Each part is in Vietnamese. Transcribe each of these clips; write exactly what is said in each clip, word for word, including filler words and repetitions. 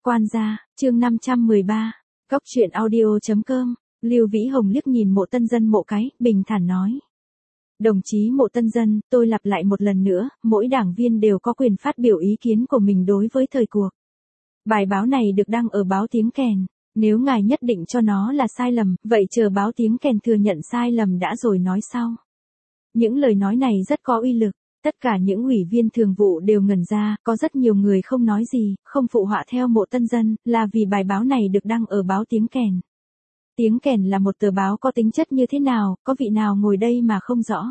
Quan gia, chương năm trăm mười ba, Góc truyện audio.com, Lưu Vĩ Hồng liếc nhìn Mộ Tân Dân một cái, bình thản nói. Đồng chí Mộ Tân Dân, tôi lặp lại một lần nữa, mỗi đảng viên đều có quyền phát biểu ý kiến của mình đối với thời cuộc. Bài báo này được đăng ở báo Tiếng Kèn, nếu ngài nhất định cho nó là sai lầm, vậy chờ báo Tiếng Kèn thừa nhận sai lầm đã rồi nói sau. Những lời nói này rất có uy lực. Tất cả những ủy viên thường vụ đều ngẩn ra, có rất nhiều người không nói gì, không phụ họa theo Mộ Tân Dân, là vì bài báo này được đăng ở báo Tiếng Kèn. Tiếng Kèn là một tờ báo có tính chất như thế nào, có vị nào ngồi đây mà không rõ.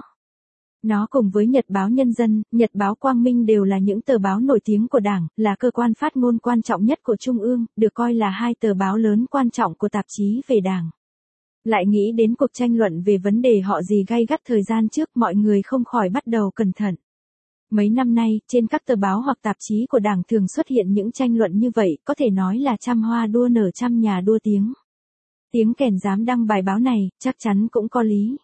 Nó cùng với Nhật báo Nhân dân, Nhật báo Quang Minh đều là những tờ báo nổi tiếng của Đảng, là cơ quan phát ngôn quan trọng nhất của Trung ương, được coi là hai tờ báo lớn quan trọng của tạp chí về Đảng. Lại nghĩ đến cuộc tranh luận về vấn đề họ gì gay gắt thời gian trước, mọi người không khỏi bắt đầu cẩn thận. Mấy năm nay, trên các tờ báo hoặc tạp chí của Đảng thường xuất hiện những tranh luận như vậy, có thể nói là trăm hoa đua nở trăm nhà đua tiếng. Tiếng Kèn dám đăng bài báo này, chắc chắn cũng có lý.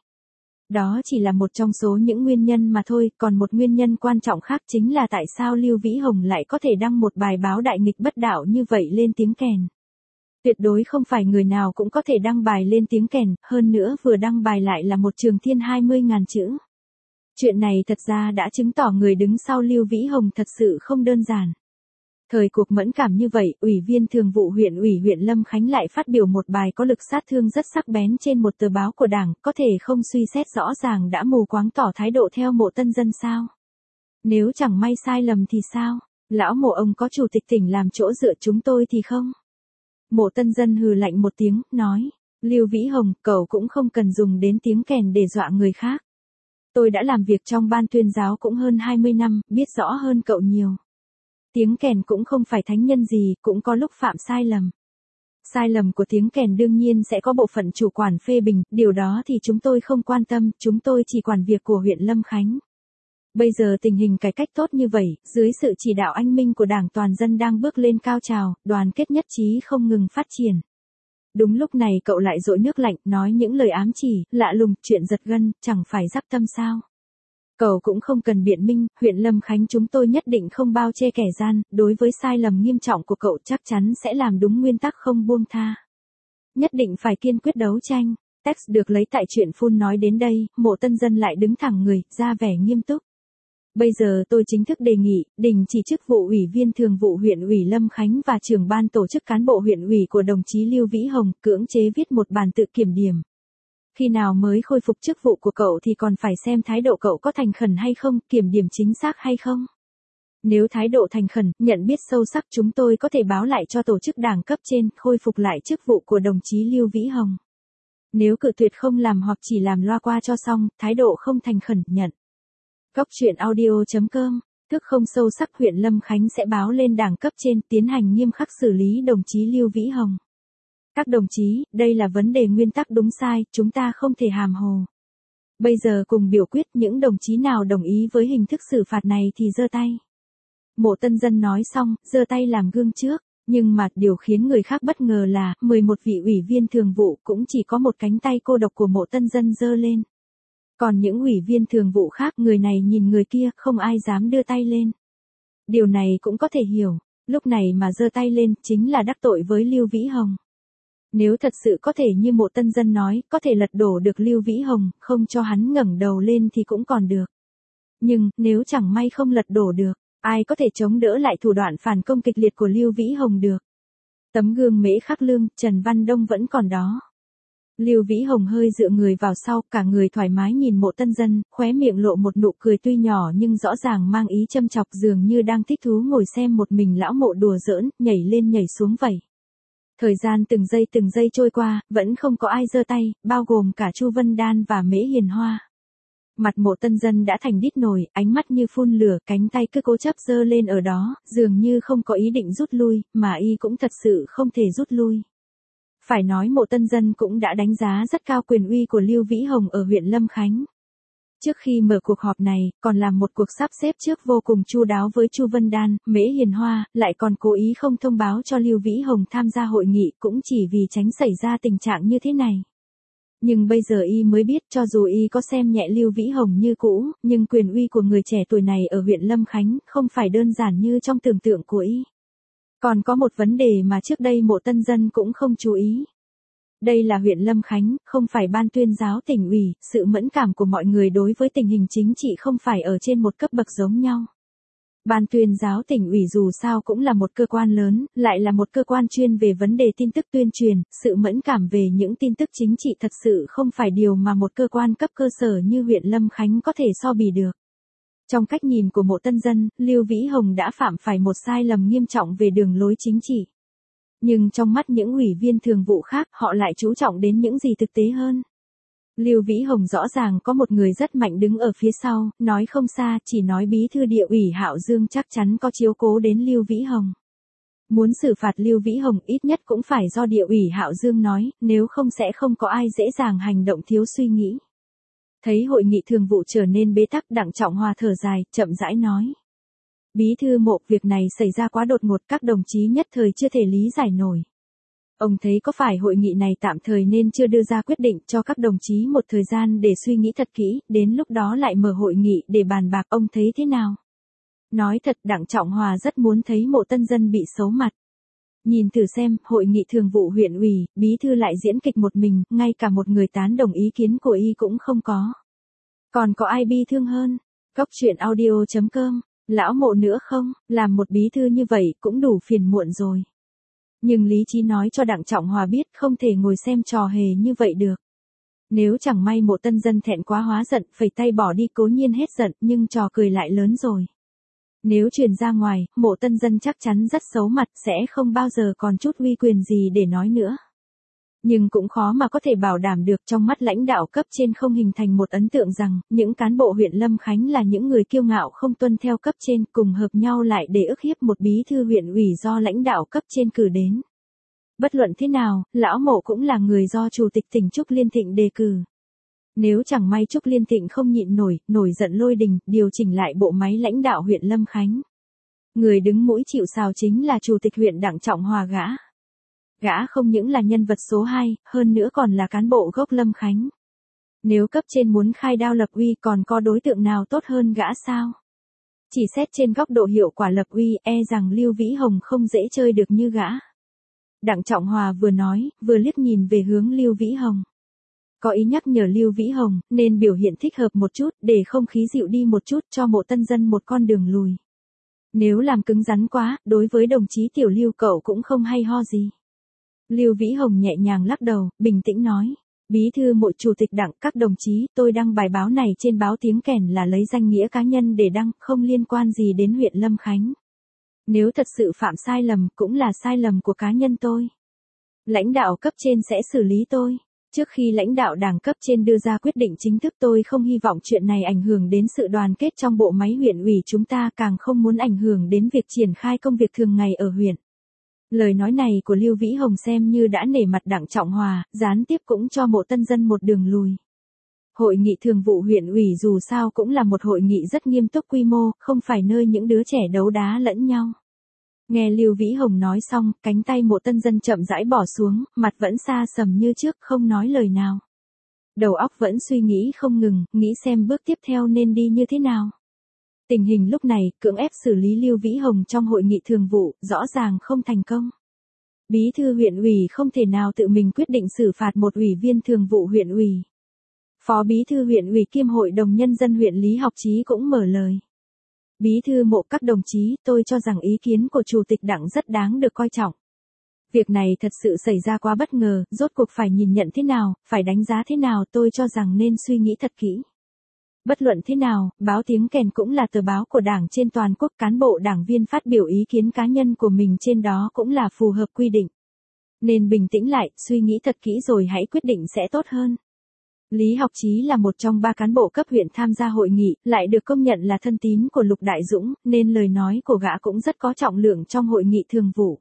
Đó chỉ là một trong số những nguyên nhân mà thôi, còn một nguyên nhân quan trọng khác chính là tại sao Lưu Vĩ Hồng lại có thể đăng một bài báo đại nghịch bất đạo như vậy lên Tiếng Kèn. Tuyệt đối không phải người nào cũng có thể đăng bài lên Tiếng Kèn, hơn nữa vừa đăng bài lại là một trường thiên hai mươi nghìn chữ. Chuyện này thật ra đã chứng tỏ người đứng sau Lưu Vĩ Hồng thật sự không đơn giản. Thời cuộc mẫn cảm như vậy, Ủy viên Thường vụ huyện ủy huyện Lâm Khánh lại phát biểu một bài có lực sát thương rất sắc bén trên một tờ báo của Đảng, có thể không suy xét rõ ràng đã mù quáng tỏ thái độ theo Mộ Tân Dân sao? Nếu chẳng may sai lầm thì sao? Lão Mộ ông có chủ tịch tỉnh làm chỗ dựa chúng tôi thì không? Mộ Tân Dân hừ lạnh một tiếng, nói, Lưu Vĩ Hồng, cậu cũng không cần dùng đến Tiếng Kèn để dọa người khác. Tôi đã làm việc trong ban tuyên giáo cũng hơn hai mươi năm, biết rõ hơn cậu nhiều. Tiếng Kèn cũng không phải thánh nhân gì, cũng có lúc phạm sai lầm. Sai lầm của Tiếng Kèn đương nhiên sẽ có bộ phận chủ quản phê bình, điều đó thì chúng tôi không quan tâm, chúng tôi chỉ quản việc của huyện Lâm Khánh. Bây giờ tình hình cải cách tốt như vậy, dưới sự chỉ đạo anh minh của Đảng toàn dân đang bước lên cao trào, đoàn kết nhất trí không ngừng phát triển. Đúng lúc này cậu lại dội nước lạnh, nói những lời ám chỉ, lạ lùng, chuyện giật gân, chẳng phải giáp tâm sao. Cậu cũng không cần biện minh, huyện Lâm Khánh chúng tôi nhất định không bao che kẻ gian, đối với sai lầm nghiêm trọng của cậu chắc chắn sẽ làm đúng nguyên tắc không buông tha. Nhất định phải kiên quyết đấu tranh. Text được lấy tại chuyện phun nói đến đây, Mộ Tân Dân lại đứng thẳng người, ra vẻ nghiêm túc. Bây giờ tôi chính thức đề nghị, đình chỉ chức vụ ủy viên thường vụ huyện ủy Lâm Khánh và trưởng ban tổ chức cán bộ huyện ủy của đồng chí Lưu Vĩ Hồng, cưỡng chế viết một bản tự kiểm điểm. Khi nào mới khôi phục chức vụ của cậu thì còn phải xem thái độ cậu có thành khẩn hay không, kiểm điểm chính xác hay không. Nếu thái độ thành khẩn, nhận biết sâu sắc chúng tôi có thể báo lại cho tổ chức Đảng cấp trên, khôi phục lại chức vụ của đồng chí Lưu Vĩ Hồng. Nếu cự tuyệt không làm hoặc chỉ làm loa qua cho xong, thái độ không thành khẩn, nhận. Góc truyện audio.com, thức không sâu sắc huyện Lâm Khánh sẽ báo lên Đảng cấp trên, tiến hành nghiêm khắc xử lý đồng chí Lưu Vĩ Hồng. Các đồng chí, đây là vấn đề nguyên tắc đúng sai, chúng ta không thể hàm hồ. Bây giờ cùng biểu quyết, những đồng chí nào đồng ý với hình thức xử phạt này thì giơ tay. Mộ Tân Dân nói xong, giơ tay làm gương trước, nhưng mà điều khiến người khác bất ngờ là, mười một vị ủy viên thường vụ cũng chỉ có một cánh tay cô độc của Mộ Tân Dân giơ lên. Còn những ủy viên thường vụ khác, người này nhìn người kia, không ai dám đưa tay lên. Điều này cũng có thể hiểu, lúc này mà giơ tay lên, chính là đắc tội với Lưu Vĩ Hồng. Nếu thật sự có thể như Mộ Tân Dân nói, có thể lật đổ được Lưu Vĩ Hồng, không cho hắn ngẩng đầu lên thì cũng còn được. Nhưng, nếu chẳng may không lật đổ được, ai có thể chống đỡ lại thủ đoạn phản công kịch liệt của Lưu Vĩ Hồng được. Tấm gương Mễ Khắc Lương, Trần Văn Đông vẫn còn đó. Lưu Vĩ Hồng hơi dựa người vào sau, cả người thoải mái nhìn Mộ Tân Dân, khóe miệng lộ một nụ cười tuy nhỏ nhưng rõ ràng mang ý châm chọc, dường như đang thích thú ngồi xem một mình lão Mộ đùa giỡn, nhảy lên nhảy xuống vậy. Thời gian từng giây từng giây trôi qua, vẫn không có ai giơ tay, bao gồm cả Chu Vân Đan và Mễ Hiền Hoa. Mặt Mộ Tân Dân đã thành đít nồi, ánh mắt như phun lửa, cánh tay cứ cố chấp giơ lên ở đó, dường như không có ý định rút lui, mà y cũng thật sự không thể rút lui. Phải nói Mộ Tân Dân cũng đã đánh giá rất cao quyền uy của Lưu Vĩ Hồng ở huyện Lâm Khánh. Trước khi mở cuộc họp này, còn làm một cuộc sắp xếp trước vô cùng chu đáo với Chu Vân Đan, Mễ Hiền Hoa, lại còn cố ý không thông báo cho Lưu Vĩ Hồng tham gia hội nghị cũng chỉ vì tránh xảy ra tình trạng như thế này. Nhưng bây giờ y mới biết cho dù y có xem nhẹ Lưu Vĩ Hồng như cũ, nhưng quyền uy của người trẻ tuổi này ở huyện Lâm Khánh không phải đơn giản như trong tưởng tượng của y. Còn có một vấn đề mà trước đây Mộ Tân Dân cũng không chú ý. Đây là huyện Lâm Khánh, không phải ban tuyên giáo tỉnh ủy, sự mẫn cảm của mọi người đối với tình hình chính trị không phải ở trên một cấp bậc giống nhau. Ban tuyên giáo tỉnh ủy dù sao cũng là một cơ quan lớn, lại là một cơ quan chuyên về vấn đề tin tức tuyên truyền, sự mẫn cảm về những tin tức chính trị thật sự không phải điều mà một cơ quan cấp cơ sở như huyện Lâm Khánh có thể so bì được. Trong cách nhìn của Mộ Tân Dân, Lưu Vĩ Hồng đã phạm phải một sai lầm nghiêm trọng về đường lối chính trị. Nhưng trong mắt những ủy viên thường vụ khác, họ lại chú trọng đến những gì thực tế hơn. Lưu Vĩ Hồng rõ ràng có một người rất mạnh đứng ở phía sau, nói không xa, chỉ nói bí thư địa ủy Hạo Dương chắc chắn có chiếu cố đến Lưu Vĩ Hồng. Muốn xử phạt Lưu Vĩ Hồng ít nhất cũng phải do địa ủy Hạo Dương nói, nếu không sẽ không có ai dễ dàng hành động thiếu suy nghĩ. Thấy hội nghị thường vụ trở nên bế tắc, Đặng Trọng Hòa thở dài, chậm rãi nói. Bí thư Mộ, việc này xảy ra quá đột ngột, các đồng chí nhất thời chưa thể lý giải nổi. Ông thấy có phải hội nghị này tạm thời nên chưa đưa ra quyết định, cho các đồng chí một thời gian để suy nghĩ thật kỹ, đến lúc đó lại mở hội nghị để bàn bạc, ông thấy thế nào? Nói thật, Đặng Trọng Hòa rất muốn thấy Mộ Tân Dân bị xấu mặt. Nhìn thử xem, hội nghị thường vụ huyện ủy, bí thư lại diễn kịch một mình, ngay cả một người tán đồng ý kiến của y cũng không có. Còn có ai bi thương hơn? Cóc truyện audio chấm com, lão Mộ nữa không, làm một bí thư như vậy cũng đủ phiền muộn rồi. Nhưng lý trí nói cho Đặng Trọng Hòa biết không thể ngồi xem trò hề như vậy được. Nếu chẳng may Mộ Tân Dân thẹn quá hóa giận, phẩy tay bỏ đi cố nhiên hết giận, nhưng trò cười lại lớn rồi. Nếu truyền ra ngoài, Mộ Tân Dân chắc chắn rất xấu mặt, sẽ không bao giờ còn chút uy quyền gì để nói nữa. Nhưng cũng khó mà có thể bảo đảm được, trong mắt lãnh đạo cấp trên không hình thành một ấn tượng rằng, những cán bộ huyện Lâm Khánh là những người kiêu ngạo không tuân theo cấp trên, cùng hợp nhau lại để ức hiếp một bí thư huyện ủy do lãnh đạo cấp trên cử đến. Bất luận thế nào, lão Mộ cũng là người do Chủ tịch tỉnh Trúc Liên Thịnh đề cử. Nếu chẳng may Trúc Liên Thịnh không nhịn nổi, nổi giận lôi đình, điều chỉnh lại bộ máy lãnh đạo huyện Lâm Khánh. Người đứng mũi chịu sào chính là Chủ tịch huyện Đặng Trọng Hòa gã. Gã không những là nhân vật số hai, hơn nữa còn là cán bộ gốc Lâm Khánh. Nếu cấp trên muốn khai đao lập uy, còn có đối tượng nào tốt hơn gã sao? Chỉ xét trên góc độ hiệu quả lập uy, e rằng Lưu Vĩ Hồng không dễ chơi được như gã. Đặng Trọng Hòa vừa nói, vừa liếc nhìn về hướng Lưu Vĩ Hồng. Có ý nhắc nhở Lưu Vĩ Hồng, nên biểu hiện thích hợp một chút, để không khí dịu đi một chút, cho Mộ Tân Dân một con đường lùi. Nếu làm cứng rắn quá, đối với đồng chí Tiểu Lưu cậu cũng không hay ho gì. Lưu Vĩ Hồng nhẹ nhàng lắc đầu, bình tĩnh nói. Bí thư Mộ, Chủ tịch Đặng, các đồng chí, tôi đăng bài báo này trên báo Tiếng Kèn là lấy danh nghĩa cá nhân để đăng, không liên quan gì đến huyện Lâm Khánh. Nếu thật sự phạm sai lầm, cũng là sai lầm của cá nhân tôi. Lãnh đạo cấp trên sẽ xử lý tôi. Trước khi lãnh đạo đảng cấp trên đưa ra quyết định chính thức, tôi không hy vọng chuyện này ảnh hưởng đến sự đoàn kết trong bộ máy huyện ủy chúng ta, càng không muốn ảnh hưởng đến việc triển khai công việc thường ngày ở huyện. Lời nói này của Lưu Vĩ Hồng xem như đã nể mặt Đặng Trọng Hòa, gián tiếp cũng cho Mộ Tân Dân một đường lùi. Hội nghị thường vụ huyện ủy dù sao cũng là một hội nghị rất nghiêm túc quy mô, không phải nơi những đứa trẻ đấu đá lẫn nhau. Nghe Lưu Vĩ Hồng nói xong, cánh tay Mộ Tân Dân chậm rãi bỏ xuống, mặt vẫn xa sầm như trước, không nói lời nào. Đầu óc vẫn suy nghĩ không ngừng, nghĩ xem bước tiếp theo nên đi như thế nào. Tình hình lúc này, cưỡng ép xử lý Lưu Vĩ Hồng trong hội nghị thường vụ, rõ ràng không thành công. Bí thư huyện ủy không thể nào tự mình quyết định xử phạt một ủy viên thường vụ huyện ủy. Phó bí thư huyện ủy kiêm hội đồng nhân dân huyện Lý Học Chí cũng mở lời. Bí thư Mộ, các đồng chí, tôi cho rằng ý kiến của Chủ tịch Đảng rất đáng được coi trọng. Việc này thật sự xảy ra quá bất ngờ, rốt cuộc phải nhìn nhận thế nào, phải đánh giá thế nào, tôi cho rằng nên suy nghĩ thật kỹ. Bất luận thế nào, báo Tiếng Kèn cũng là tờ báo của Đảng trên toàn quốc, cán bộ đảng viên phát biểu ý kiến cá nhân của mình trên đó cũng là phù hợp quy định. Nên bình tĩnh lại, suy nghĩ thật kỹ rồi hãy quyết định sẽ tốt hơn. Lý Học Chí là một trong ba cán bộ cấp huyện tham gia hội nghị, lại được công nhận là thân tín của Lục Đại Dũng, nên lời nói của gã cũng rất có trọng lượng trong hội nghị thường vụ.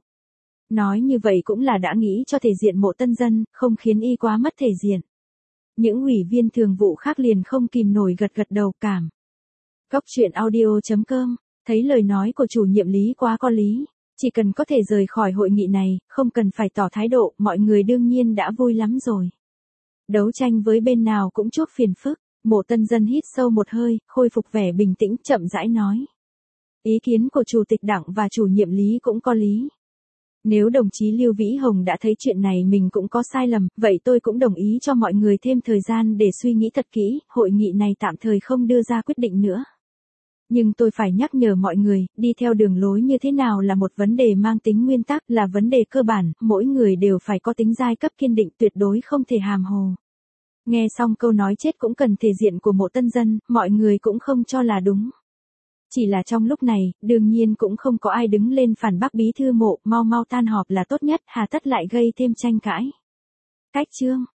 Nói như vậy cũng là đã nghĩ cho thể diện Mộ Tân Dân, không khiến y quá mất thể diện. Những ủy viên thường vụ khác liền không kìm nổi gật gật đầu cảm. Cóc truyện audio chấm com, thấy lời nói của chủ nhiệm Lý quá có lý, chỉ cần có thể rời khỏi hội nghị này, không cần phải tỏ thái độ, mọi người đương nhiên đã vui lắm rồi. Đấu tranh với bên nào cũng chuốc phiền phức, Mộ Tân Dân hít sâu một hơi, khôi phục vẻ bình tĩnh, chậm rãi nói. Ý kiến của Chủ tịch Đảng và chủ nhiệm Lý cũng có lý. Nếu đồng chí Lưu Vĩ Hồng đã thấy chuyện này mình cũng có sai lầm, vậy tôi cũng đồng ý cho mọi người thêm thời gian để suy nghĩ thật kỹ, hội nghị này tạm thời không đưa ra quyết định nữa. Nhưng tôi phải nhắc nhở mọi người, đi theo đường lối như thế nào là một vấn đề mang tính nguyên tắc, là vấn đề cơ bản, mỗi người đều phải có tính giai cấp kiên định, tuyệt đối không thể hàm hồ. Nghe xong câu nói chết cũng cần thể diện của Mộ Tân Dân, mọi người cũng không cho là đúng. Chỉ là trong lúc này, đương nhiên cũng không có ai đứng lên phản bác bí thư Mộ, mau mau tan họp là tốt nhất, hà tất lại gây thêm tranh cãi. Cách chương